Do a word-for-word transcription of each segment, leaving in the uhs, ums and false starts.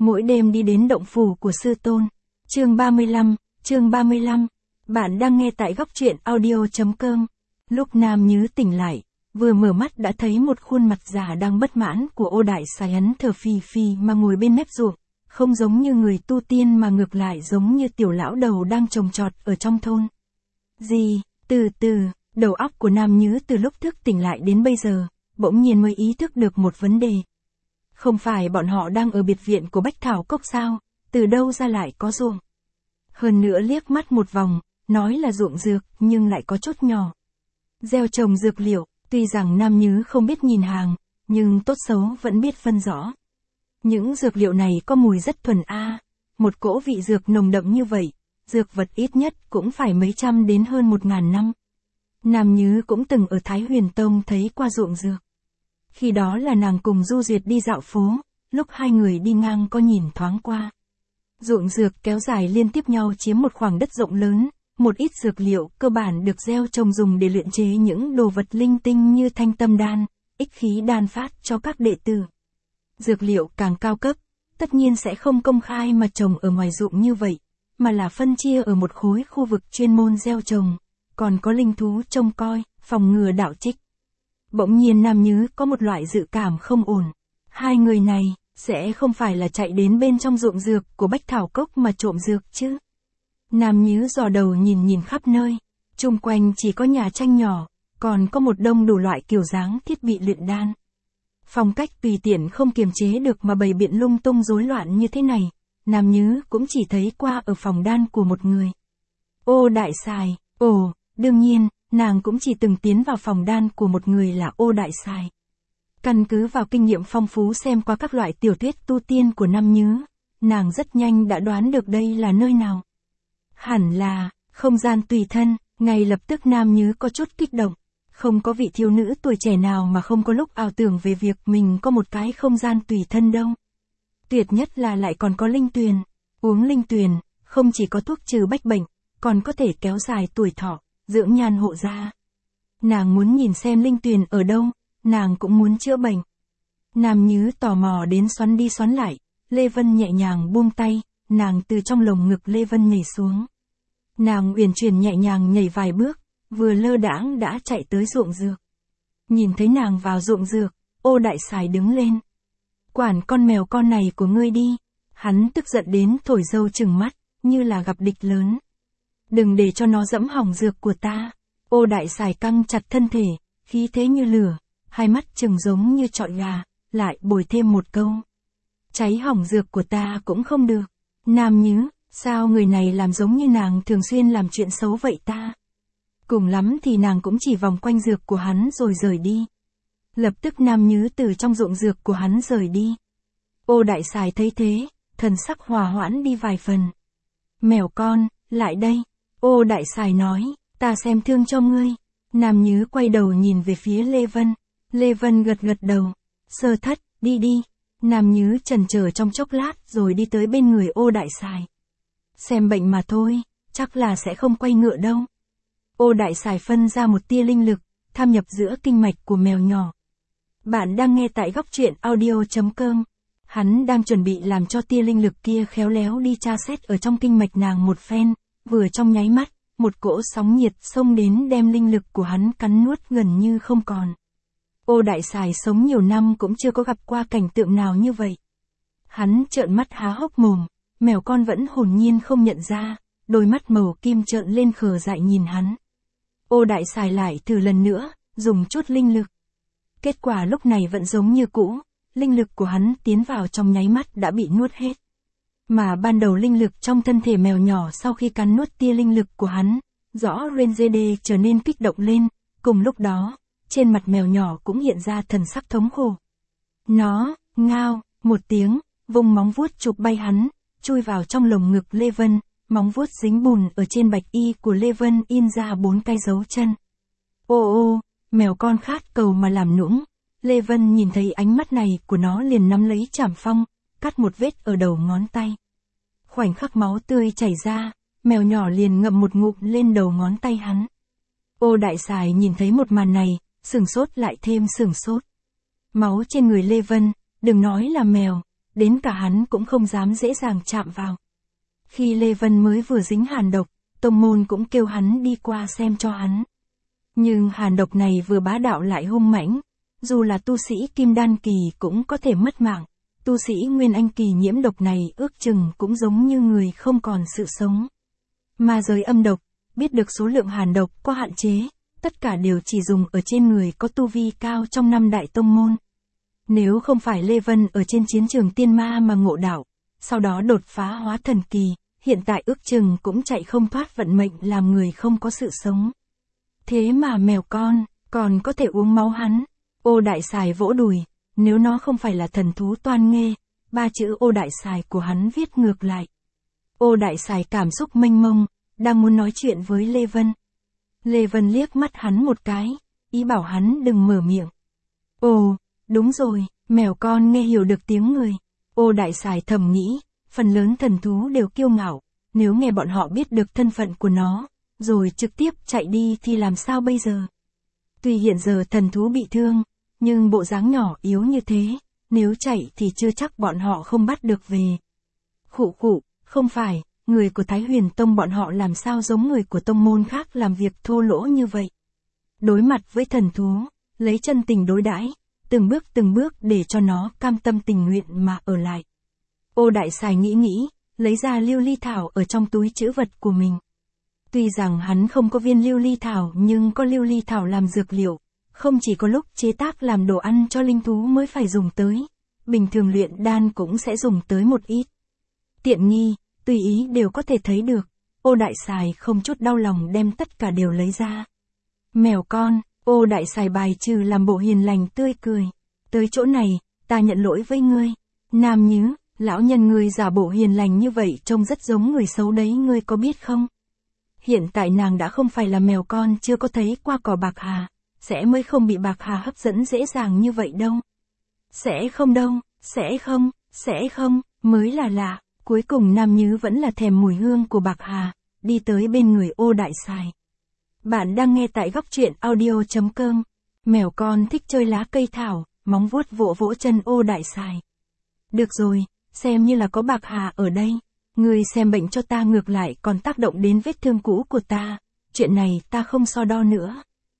mỗi đêm đi đến động phủ của sư tôn. Chương ba mươi lăm, chương ba mươi lăm. Bạn đang nghe tại góc truyện audio.com. Lúc Nam Nhứ tỉnh lại, vừa mở mắt đã thấy một khuôn mặt già đang bất mãn của Ô Đại Sài ấn thở phì phì mà ngồi bên mép ruộng, không giống như người tu tiên mà ngược lại giống như tiểu lão đầu đang trồng trọt ở trong thôn. Gì, từ từ, đầu óc của Nam Nhứ từ lúc thức tỉnh lại đến bây giờ, bỗng nhiên mới ý thức được một vấn đề. Không phải bọn họ đang ở biệt viện của Bách Thảo Cốc sao, từ đâu ra lại có ruộng. Hơn nữa liếc mắt một vòng, nói là ruộng dược nhưng lại có chút nhỏ. Gieo trồng dược liệu, tuy rằng Nam Nhứ không biết nhìn hàng, nhưng tốt xấu vẫn biết phân rõ. Những dược liệu này có mùi rất thuần a, một cỗ vị dược nồng đậm như vậy, dược vật ít nhất cũng phải mấy trăm đến hơn một ngàn năm. Nam Nhứ cũng từng ở Thái Huyền Tông thấy qua ruộng dược. Khi đó là nàng cùng Du Duyệt đi dạo phố, lúc hai người đi ngang có nhìn thoáng qua. Ruộng dược kéo dài liên tiếp nhau chiếm một khoảng đất rộng lớn, một ít dược liệu cơ bản được gieo trồng dùng để luyện chế những đồ vật linh tinh như thanh tâm đan, ích khí đan phát cho các đệ tử. Dược liệu càng cao cấp, tất nhiên sẽ không công khai mà trồng ở ngoài ruộng như vậy, mà là phân chia ở một khối khu vực chuyên môn gieo trồng, còn có linh thú trông coi, phòng ngừa đạo trích. Bỗng nhiên Nam Nhứ có một loại dự cảm không ổn. Hai người này, sẽ không phải là chạy đến bên trong ruộng dược của Bách Thảo Cốc mà trộm dược chứ. Nam Nhứ dò đầu nhìn nhìn khắp nơi, chung quanh chỉ có nhà tranh nhỏ, còn có một đông đủ loại kiểu dáng thiết bị luyện đan. Phong cách tùy tiện không kiềm chế được mà bày biện lung tung rối loạn như thế này, Nam Nhứ cũng chỉ thấy qua ở phòng đan của một người. Ô Đại Sài, ồ, đương nhiên, nàng cũng chỉ từng tiến vào phòng đan của một người là Ô Đại Sài. Căn cứ vào kinh nghiệm phong phú xem qua các loại tiểu thuyết tu tiên của Nam Nhứ, nàng rất nhanh đã đoán được đây là nơi nào. Hẳn là, không gian tùy thân, ngay lập tức Nam Nhứ có chút kích động. Không có vị thiếu nữ tuổi trẻ nào mà không có lúc ảo tưởng về việc mình có một cái không gian tùy thân đâu. Tuyệt nhất là lại còn có linh tuyền. Uống linh tuyền, không chỉ có thuốc trừ bách bệnh, còn có thể kéo dài tuổi thọ, dưỡng nhan hộ da. Nàng muốn nhìn xem linh tuyền ở đâu, nàng cũng muốn chữa bệnh. Nam Nhứ tò mò đến xoắn đi xoắn lại, Lê Vân nhẹ nhàng buông tay, nàng từ trong lồng ngực Lê Vân nhảy xuống. Nàng uyển chuyển nhẹ nhàng nhảy vài bước, vừa lơ đãng đã chạy tới ruộng dược. Nhìn thấy nàng vào ruộng dược, Ô Đại Sài đứng lên. Quản con mèo con này của ngươi đi. Hắn tức giận đến thổi râu trừng mắt, như là gặp địch lớn. Đừng để cho nó dẫm hỏng dược của ta. Ô Đại Sài căng chặt thân thể, khí thế như lửa, hai mắt trừng giống như trọi gà, lại bồi thêm một câu. Cháy hỏng dược của ta cũng không được. Nam Nhứ, sao người này làm giống như nàng thường xuyên làm chuyện xấu vậy ta? Cùng lắm thì nàng cũng chỉ vòng quanh dược của hắn rồi rời đi. Lập tức Nam Nhứ từ trong ruộng dược của hắn rời đi. Ô Đại Sài thấy thế, thần sắc hòa hoãn đi vài phần. Mèo con, lại đây. Ô Đại Sài nói, ta xem thương cho ngươi. Nam Nhứ quay đầu nhìn về phía Lê Vân. Lê Vân gật gật đầu. Sơ Thất, đi đi. Nam Nhứ chần chờ trong chốc lát rồi đi tới bên người Ô Đại Sài. Xem bệnh mà thôi, chắc là sẽ không quay ngựa đâu. Ô Đại Sài phân ra một tia linh lực, tham nhập giữa kinh mạch của mèo nhỏ. Bạn đang nghe tại góc truyện audio.com. Hắn đang chuẩn bị làm cho tia linh lực kia khéo léo đi tra xét ở trong kinh mạch nàng một phen, vừa trong nháy mắt, một cỗ sóng nhiệt xông đến đem linh lực của hắn cắn nuốt gần như không còn. Ô Đại Sài sống nhiều năm cũng chưa có gặp qua cảnh tượng nào như vậy. Hắn trợn mắt há hốc mồm, mèo con vẫn hồn nhiên không nhận ra, đôi mắt màu kim trợn lên khờ dại nhìn hắn. Ô Đại Sài lại thử lần nữa, dùng chút linh lực. Kết quả lúc này vẫn giống như cũ, linh lực của hắn tiến vào trong nháy mắt đã bị nuốt hết. Mà ban đầu linh lực trong thân thể mèo nhỏ sau khi cắn nuốt tia linh lực của hắn, rõ Renzede trở nên kích động lên, cùng lúc đó, trên mặt mèo nhỏ cũng hiện ra thần sắc thống khổ. Nó, ngao, một tiếng, vùng móng vuốt chụp bay hắn, chui vào trong lồng ngực Lê Vân, móng vuốt dính bùn ở trên bạch y của Lê Vân in ra bốn cái dấu chân. Ô ô, mèo con khát cầu mà làm nũng. Lê Vân nhìn thấy ánh mắt này của nó liền nắm lấy chảm phong, cắt một vết ở đầu ngón tay. Khoảnh khắc máu tươi chảy ra, mèo nhỏ liền ngậm một ngụm lên đầu ngón tay hắn. Ô Đại Sài nhìn thấy một màn này, sửng sốt lại thêm sửng sốt. Máu trên người Lê Vân, đừng nói là mèo, đến cả hắn cũng không dám dễ dàng chạm vào. Khi Lê Vân mới vừa dính hàn độc, tông môn cũng kêu hắn đi qua xem cho hắn. Nhưng hàn độc này vừa bá đạo lại hung mãnh, dù là tu sĩ kim đan kỳ cũng có thể mất mạng, tu sĩ nguyên anh kỳ nhiễm độc này ước chừng cũng giống như người không còn sự sống. Ma giới âm độc, biết được số lượng hàn độc có hạn chế, tất cả đều chỉ dùng ở trên người có tu vi cao trong năm đại tông môn. Nếu không phải Lê Vân ở trên chiến trường tiên ma mà ngộ đạo, sau đó đột phá hóa thần kỳ, hiện tại ước chừng cũng chạy không thoát vận mệnh làm người không có sự sống. Thế mà mèo con, còn có thể uống máu hắn. Ô Đại Sài vỗ đùi, nếu nó không phải là thần thú toan nghê, ba chữ Ô Đại Sài của hắn viết ngược lại. Ô Đại Sài cảm xúc mênh mông, đang muốn nói chuyện với Lê Vân. Lê Vân liếc mắt hắn một cái, ý bảo hắn đừng mở miệng. Ồ, đúng rồi, mèo con nghe hiểu được tiếng người. Ô Đại Sài thầm nghĩ, phần lớn thần thú đều kiêu ngạo, nếu nghe bọn họ biết được thân phận của nó, rồi trực tiếp chạy đi thì làm sao bây giờ? Tuy hiện giờ thần thú bị thương, nhưng bộ dáng nhỏ yếu như thế, nếu chạy thì chưa chắc bọn họ không bắt được về. Khụ khụ, không phải, người của Thái Huyền Tông bọn họ làm sao giống người của tông môn khác làm việc thô lỗ như vậy. Đối mặt với thần thú, lấy chân tình đối đãi, từng bước từng bước để cho nó cam tâm tình nguyện mà ở lại. Ô Đại Sài nghĩ nghĩ, lấy ra lưu ly thảo ở trong túi trữ vật của mình. Tuy rằng hắn không có viên lưu ly thảo nhưng có lưu ly thảo làm dược liệu, không chỉ có lúc chế tác làm đồ ăn cho linh thú mới phải dùng tới, bình thường luyện đan cũng sẽ dùng tới một ít. Tiện nghi, tùy ý đều có thể thấy được, Ô Đại Sài không chút đau lòng đem tất cả đều lấy ra. Mèo con, Ô Đại Sài bài trừ làm bộ hiền lành tươi cười. Tới chỗ này, ta nhận lỗi với ngươi. Nam Nhứ, lão nhân ngươi giả bộ hiền lành như vậy trông rất giống người xấu đấy, ngươi có biết không? Hiện tại nàng đã không phải là mèo con chưa có thấy qua cỏ bạc hà, sẽ mới không bị bạc hà hấp dẫn dễ dàng như vậy đâu. Sẽ không đâu, sẽ không, sẽ không, mới là lạ. Cuối cùng Nam Nhứ vẫn là thèm mùi hương của bạc hà, đi tới bên người Ô Đại Sài. Bạn đang nghe tại góc truyện audio chấm com. Mèo con thích chơi lá cây thảo, móng vuốt vỗ vỗ chân Ô Đại Sài. Được rồi, xem như là có bạc hà ở đây. Ngươi xem bệnh cho ta ngược lại còn tác động đến vết thương cũ của ta. Chuyện này ta không so đo nữa.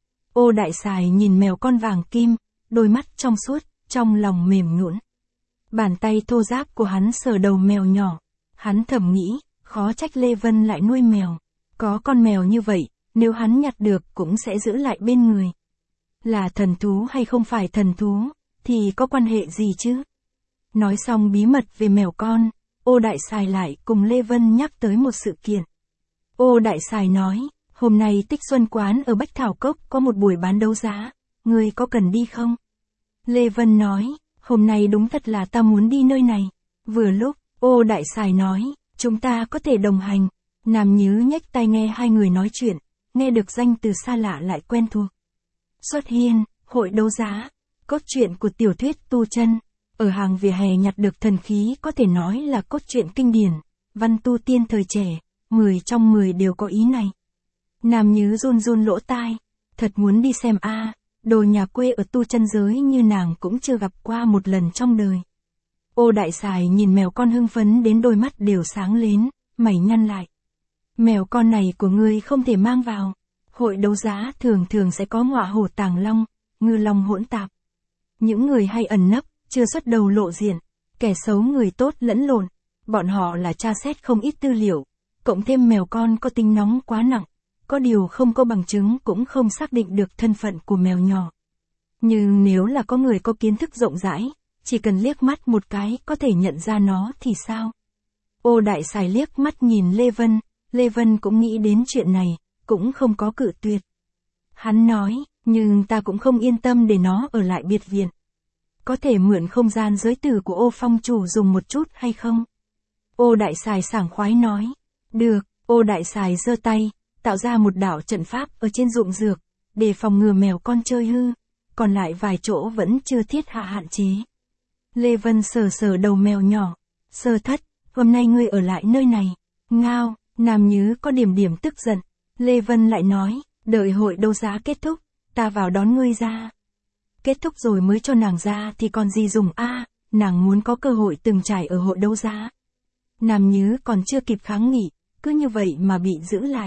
Ô Đại Sài nhìn mèo con vàng kim, đôi mắt trong suốt, trong lòng mềm nhũn. Bàn tay thô ráp của hắn sờ đầu mèo nhỏ. Hắn thầm nghĩ, khó trách Lê Vân lại nuôi mèo. Có con mèo như vậy, nếu hắn nhặt được cũng sẽ giữ lại bên người. Là thần thú hay không phải thần thú, thì có quan hệ gì chứ? Nói xong bí mật về mèo con, Ô Đại Sài lại cùng Lê Vân nhắc tới một sự kiện. Ô Đại Sài nói, hôm nay Tích Xuân Quán ở Bách Thảo Cốc có một buổi bán đấu giá, ngươi có cần đi không? Lê Vân nói, hôm nay đúng thật là ta muốn đi nơi này. Vừa lúc, Ô Đại Sài nói, chúng ta có thể đồng hành. Nam Nhứ nhếch tai nghe hai người nói chuyện, nghe được danh từ xa lạ lại quen thuộc. Xuất hiên, hội đấu giá, cốt truyện của tiểu thuyết tu chân. Ở hàng vỉa hè nhặt được thần khí có thể nói là cốt truyện kinh điển, văn tu tiên thời trẻ, mười trong mười đều có ý này. Nam Nhứ run run lỗ tai, thật muốn đi xem a, à, đồ nhà quê ở tu chân giới như nàng cũng chưa gặp qua một lần trong đời. Ô Đại Sài nhìn mèo con hưng phấn đến đôi mắt đều sáng lên, mày nhăn lại. Mèo con này của ngươi không thể mang vào. Hội đấu giá thường thường sẽ có ngọa hổ tàng long, ngư long hỗn tạp. Những người hay ẩn nấp, chưa xuất đầu lộ diện, kẻ xấu người tốt lẫn lộn, bọn họ là tra xét không ít tư liệu, cộng thêm mèo con có tính nóng quá nặng, có điều không có bằng chứng cũng không xác định được thân phận của mèo nhỏ. Nhưng nếu là có người có kiến thức rộng rãi, chỉ cần liếc mắt một cái có thể nhận ra nó thì sao? Ô Đại Sài liếc mắt nhìn Lê Vân, Lê Vân cũng nghĩ đến chuyện này, cũng không có cự tuyệt. Hắn nói, nhưng ta cũng không yên tâm để nó ở lại biệt viện. Có thể mượn không gian giới tử của Ô Phong chủ dùng một chút hay không? Ô Đại Sài sảng khoái nói. Được, Ô Đại Sài giơ tay, tạo ra một đạo trận pháp ở trên ruộng dược, để phòng ngừa mèo con chơi hư, còn lại vài chỗ vẫn chưa thiết hạ hạn chế. Lê Vân sờ sờ đầu mèo nhỏ. Sơ Thất, hôm nay ngươi ở lại nơi này. Ngao, Nam Nhứ có điểm điểm tức giận. Lê Vân lại nói, đợi hội đấu giá kết thúc, ta vào đón ngươi ra. Kết thúc rồi mới cho nàng ra thì còn gì dùng a? À, nàng muốn có cơ hội từng trải ở hội đấu giá. Nam Nhứ còn chưa kịp kháng nghị, cứ như vậy mà bị giữ lại.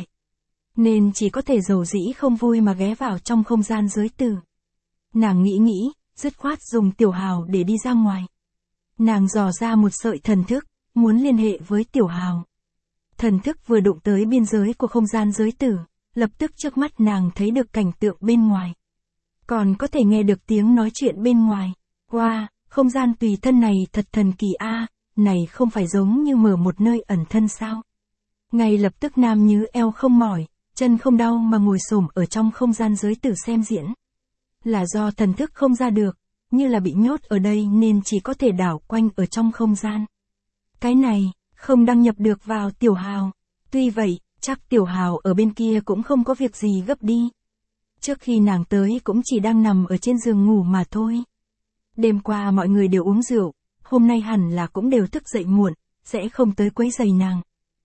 Nên chỉ có thể dầu dĩ không vui mà ghé vào trong không gian giới tử. Nàng nghĩ nghĩ, dứt khoát dùng Tiểu Hào để đi ra ngoài. Nàng dò ra một sợi thần thức, muốn liên hệ với Tiểu Hào. Thần thức vừa đụng tới biên giới của không gian giới tử, lập tức trước mắt nàng thấy được cảnh tượng bên ngoài. Còn có thể nghe được tiếng nói chuyện bên ngoài. Wow, không gian tùy thân này thật thần kỳ a, này không phải giống như mở một nơi ẩn thân sao? Ngay lập tức Nam Nhứ eo không mỏi, chân không đau mà ngồi xổm ở trong không gian giới tử xem diễn. Là do thần thức không ra được, như là bị nhốt ở đây nên chỉ có thể đảo quanh ở trong không gian. Cái này, không đăng nhập được vào Tiểu Hào. Tuy vậy, chắc Tiểu Hào ở bên kia cũng không có việc gì gấp đi. Trước khi nàng tới cũng chỉ đang nằm ở trên giường ngủ mà thôi. Đêm qua mọi người đều uống rượu, hôm nay hẳn là cũng đều thức dậy muộn, sẽ không tới quấy rầy nàng.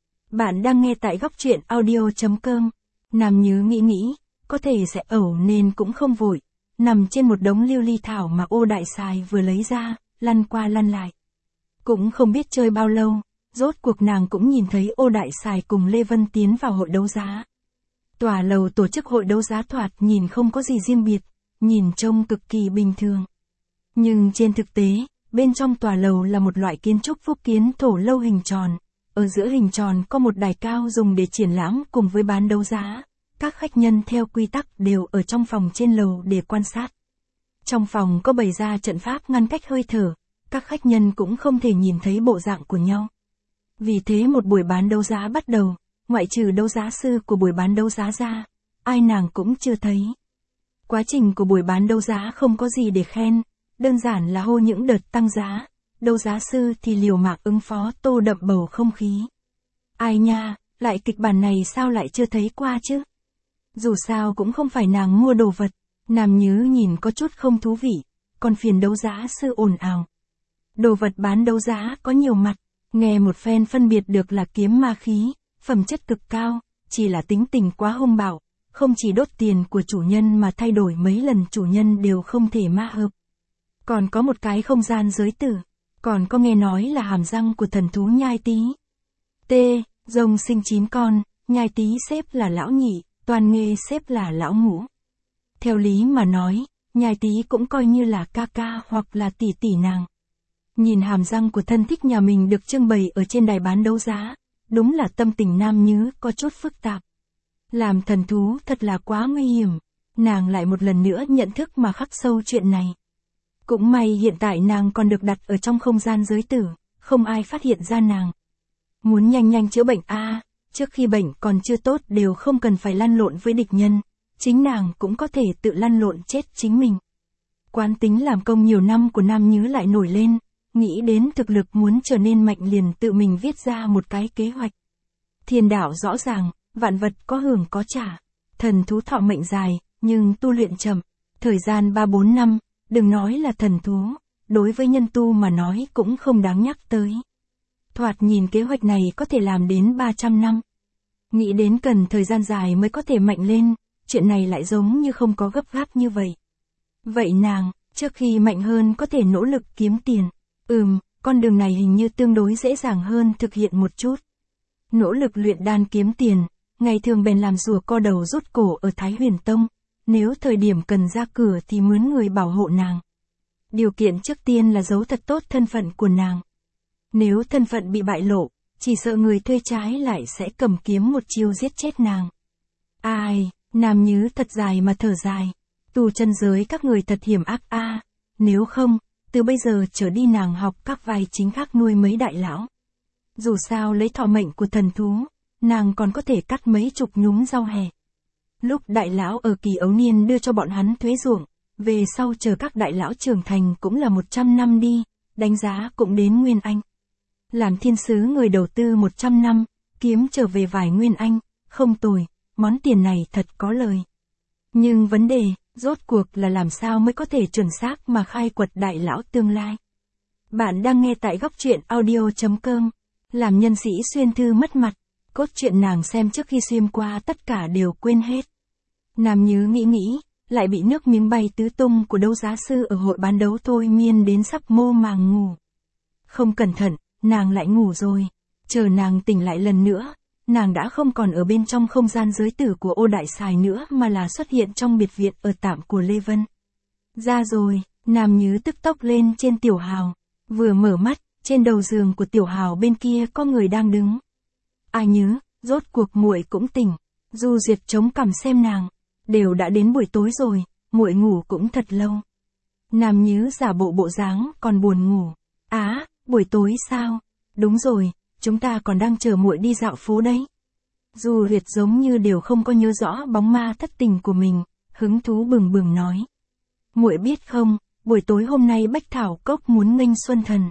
Bạn đang nghe tại góc truyện audio chấm com. Nam Nhứ nghĩ nghĩ, có thể sẽ ẩu nên cũng không vội. Nằm trên một đống lưu ly thảo mà Ô Đại Sài vừa lấy ra, lăn qua lăn lại. Cũng không biết chơi bao lâu, rốt cuộc nàng cũng nhìn thấy Ô Đại Sài cùng Lê Vân tiến vào hội đấu giá. Tòa lầu tổ chức hội đấu giá thoạt nhìn không có gì riêng biệt, nhìn trông cực kỳ bình thường. Nhưng trên thực tế, bên trong tòa lầu là một loại kiến trúc phúc kiến thổ lâu hình tròn. Ở giữa hình tròn có một đài cao dùng để triển lãm cùng với bán đấu giá. Các khách nhân theo quy tắc đều ở trong phòng trên lầu để quan sát. Trong phòng có bày ra trận pháp ngăn cách hơi thở, các khách nhân cũng không thể nhìn thấy bộ dạng của nhau. Vì thế một buổi bán đấu giá bắt đầu, ngoại trừ đấu giá sư của buổi bán đấu giá ra, ai nàng cũng chưa thấy. Quá trình của buổi bán đấu giá không có gì để khen, đơn giản là hô những đợt tăng giá, đấu giá sư thì liều mạng ứng phó tô đậm bầu không khí. Ai nha, lại kịch bản này sao lại chưa thấy qua chứ? Dù sao cũng không phải nàng mua đồ vật, Nam Nhứ nhìn có chút không thú vị, còn phiền đấu giá sư ồn ào. Đồ vật bán đấu giá có nhiều mặt, nghe một phen phân biệt được là kiếm ma khí, phẩm chất cực cao, chỉ là tính tình quá hung bạo, không chỉ đốt tiền của chủ nhân mà thay đổi mấy lần chủ nhân đều không thể ma hợp. Còn có một cái không gian giới tử, còn có nghe nói là hàm răng của thần thú Nhai Tý. T, rồng sinh chín con, Nhai Tý xếp là lão nhị, Toàn Nghê xếp là lão ngũ. Theo lý mà nói, Nhai Tý cũng coi như là ca ca hoặc là tỷ tỷ nàng. Nhìn hàm răng của thân thích nhà mình được trưng bày ở trên đài bán đấu giá, đúng là tâm tình Nam Nhứ có chút phức tạp. Làm thần thú thật là quá nguy hiểm, nàng lại một lần nữa nhận thức mà khắc sâu chuyện này. Cũng may hiện tại nàng còn được đặt ở trong không gian giới tử, không ai phát hiện ra nàng. Muốn nhanh nhanh chữa bệnh a, à, trước khi bệnh còn chưa tốt đều không cần phải lăn lộn với địch nhân, chính nàng cũng có thể tự lăn lộn chết chính mình. Quán tính làm công nhiều năm của Nam Nhứ lại nổi lên, nghĩ đến thực lực muốn trở nên mạnh liền tự mình viết ra một cái kế hoạch. Thiên đạo rõ ràng, vạn vật có hưởng có trả, thần thú thọ mệnh dài, nhưng tu luyện chậm, thời gian ba bốn năm, đừng nói là thần thú, đối với nhân tu mà nói cũng không đáng nhắc tới. Thoạt nhìn kế hoạch này có thể làm đến ba trăm năm. Nghĩ đến cần thời gian dài mới có thể mạnh lên, chuyện này lại giống như không có gấp gáp như vậy. Vậy nàng, trước khi mạnh hơn có thể nỗ lực kiếm tiền. Ừm, con đường này hình như tương đối dễ dàng hơn thực hiện một chút. Nỗ lực luyện đan kiếm tiền, ngày thường bèn làm rùa co đầu rút cổ ở Thái Huyền Tông, nếu thời điểm cần ra cửa thì mướn người bảo hộ nàng. Điều kiện trước tiên là giấu thật tốt thân phận của nàng. Nếu thân phận bị bại lộ, chỉ sợ người thuê trái lại sẽ cầm kiếm một chiêu giết chết nàng. Ai, Nam Nhứ thật dài mà thở dài. Tù chân giới các người thật hiểm ác a, à, nếu không, từ bây giờ trở đi nàng học các vai chính khác nuôi mấy đại lão. Dù sao lấy thọ mệnh của thần thú, nàng còn có thể cắt mấy chục nhúm rau hẹ. Lúc đại lão ở kỳ ấu niên đưa cho bọn hắn thuế ruộng, về sau chờ các đại lão trưởng thành cũng là một trăm năm đi, đánh giá cũng đến Nguyên Anh. Làm thiên sứ người đầu tư một trăm năm, kiếm trở về vài Nguyên Anh, không tồi, món tiền này thật có lời. Nhưng vấn đề, rốt cuộc là làm sao mới có thể chuẩn xác mà khai quật đại lão tương lai. Bạn đang nghe tại góc truyện audio chấm com. Làm nhân sĩ xuyên thư mất mặt, cốt truyện nàng xem trước khi xuyên qua tất cả đều quên hết. Nam Nhứ nghĩ nghĩ, lại bị nước miếng bay tứ tung của đấu giá sư ở hội bán đấu thôi miên đến sắp mô màng ngủ. Không cẩn thận, nàng lại ngủ rồi. Chờ nàng tỉnh lại lần nữa, nàng đã không còn ở bên trong không gian giới tử của Ô Đại Sài nữa mà là xuất hiện trong biệt viện ở tạm của Lê Vân. Ra rồi, Nam Nhứ tức tốc lên trên Tiểu Hào. Vừa mở mắt, trên đầu giường của Tiểu Hào bên kia có người đang đứng. Ai Nhứ, rốt cuộc muội cũng tỉnh. Du Duyệt chống cằm xem nàng. Đều đã đến buổi tối rồi, muội ngủ cũng thật lâu. Nam Nhứ giả bộ bộ dáng còn buồn ngủ. Á, buổi tối sao? Đúng rồi, chúng ta còn đang chờ muội đi dạo phố đấy. Du Duyệt giống như đều không có nhớ rõ bóng ma thất tình của mình, hứng thú bừng bừng nói. Muội biết không, buổi tối hôm nay Bách Thảo Cốc muốn nghênh Xuân Thần.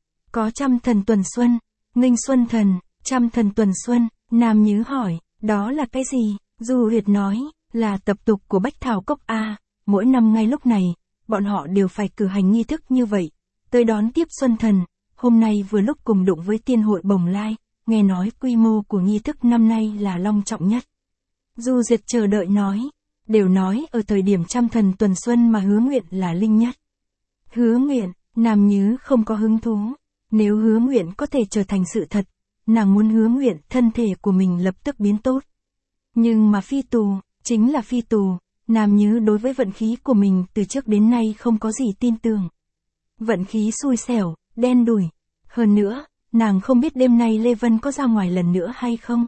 Có trăm thần tuần xuân, nghênh Xuân Thần, trăm thần tuần xuân, Nam Nhứ hỏi, đó là cái gì? Du Duyệt nói, là tập tục của Bách Thảo Cốc a, mỗi năm ngay lúc này, bọn họ đều phải cử hành nghi thức như vậy, tới đón tiếp Xuân Thần. Hôm nay vừa lúc cùng đụng với tiên hội Bồng Lai, nghe nói quy mô của nghi thức năm nay là long trọng nhất. Du Duyệt chờ đợi nói, đều nói ở thời điểm trăm thần tuần xuân mà hứa nguyện là linh nhất. Hứa nguyện, Nam Nhứ không có hứng thú. Nếu hứa nguyện có thể trở thành sự thật, nàng muốn hứa nguyện thân thể của mình lập tức biến tốt. Nhưng mà phi tù, chính là phi tù, Nam Nhứ đối với vận khí của mình từ trước đến nay không có gì tin tưởng. Vận khí xui xẻo, đen đủi. Hơn nữa, nàng không biết đêm nay Lê Vân có ra ngoài lần nữa hay không.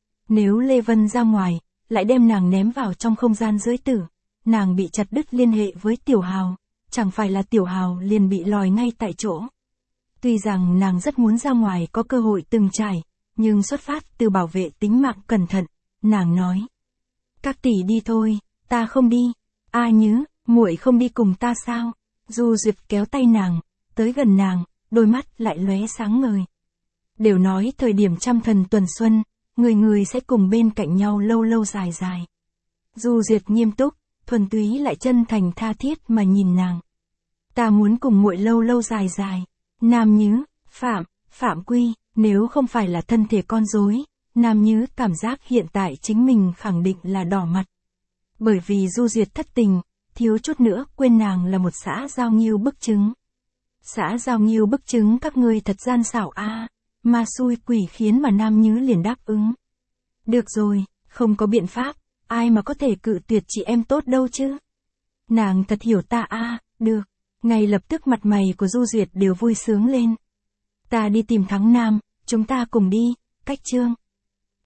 Nếu Lê Vân ra ngoài, lại đem nàng ném vào trong không gian giới tử, nàng bị chặt đứt liên hệ với Tiểu Hào, chẳng phải là Tiểu Hào liền bị lòi ngay tại chỗ. Tuy rằng nàng rất muốn ra ngoài có cơ hội từng trải, nhưng xuất phát từ bảo vệ tính mạng cẩn thận, nàng nói. Các tỷ đi thôi, ta không đi. A Nhứ, muội không đi cùng ta sao? Du Duyệt kéo tay nàng, tới gần nàng, đôi mắt lại lóe sáng ngời. Đều nói thời điểm trăm thần tuần xuân, người người sẽ cùng bên cạnh nhau lâu lâu dài dài. Du Duyệt nghiêm túc, thuần túy lại chân thành tha thiết mà nhìn nàng. Ta muốn cùng muội lâu lâu dài dài. Nam Nhứ, Phạm, Phạm Quy, nếu không phải là thân thể con rối, Nam Nhứ cảm giác hiện tại chính mình khẳng định là đỏ mặt. Bởi vì Du Duyệt thất tình, thiếu chút nữa quên nàng là một xã giao nghiêu bức trứng. Xã giao nghiêu bức trứng các ngươi thật gian xảo a, à, ma xui quỷ khiến mà Nam Nhứ liền đáp ứng. Được rồi, không có biện pháp, ai mà có thể cự tuyệt chị em tốt đâu chứ. Nàng thật hiểu ta a, à, được. Ngay lập tức mặt mày của Du Duyệt đều vui sướng lên. Ta đi tìm Thắng Nam, chúng ta cùng đi, cách chương.